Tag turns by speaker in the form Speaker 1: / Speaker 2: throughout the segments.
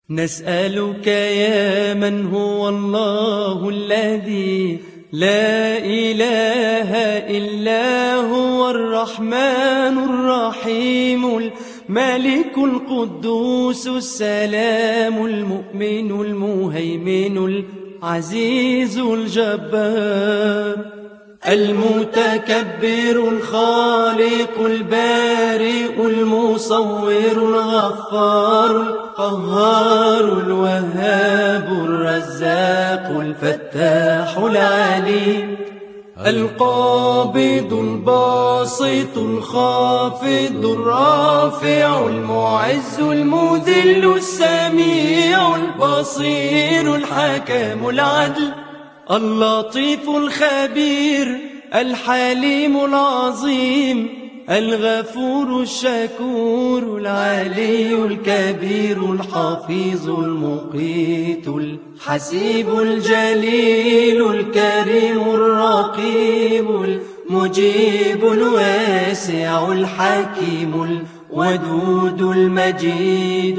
Speaker 1: نسألك يا من هو الله الذي لا إله إلا هو الرحمن الرحيم الملك القدوس السلام المؤمن المهيمن العزيز الجبار المتكبر الخالق البارئ المصور الغفار القهار الوهاب الرزاق الفتاح العليم القابض الباسط الخافض الرافع المعز المذل السميع البصير الحكم العدل اللطيف الخبير الحليم العظيم الغفور الشكور العلي الكبير الحفيظ المقيت الحسيب الجليل الكريم الرقيب المجيب الواسع الحكيم الودود المجيد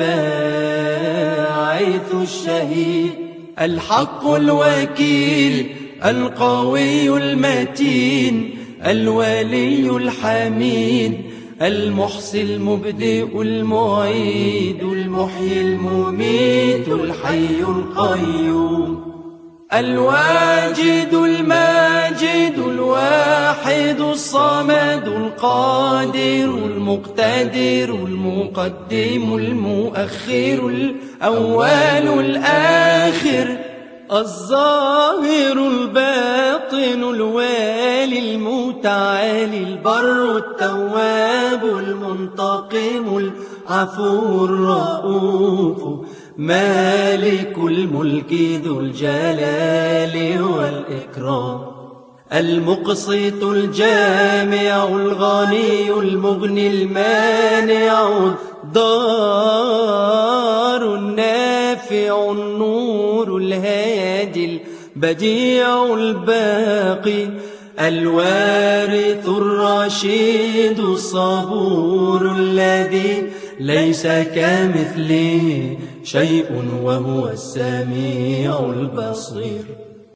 Speaker 1: الباعث الشهيد الحق الوكيل القوي المتين الولي الحميد المحصي المبدئ المعيد المحيي المميت الحي القيوم الواجد الماجد الواحد الصمد القادر المقتدر المقدم المؤخر الأول الآخر الظاهر الباطن الوالي المتعالي البر التواب المنتقم العفو الرؤوف مالك الملك ذو الجلال والإكرام المقسط الجامع الغني المغني المانع الضار النافع النور الهادي البديع الباقي الوارث الرشيد الصبور الذي ليس كمثله شيء وهو السميع البصير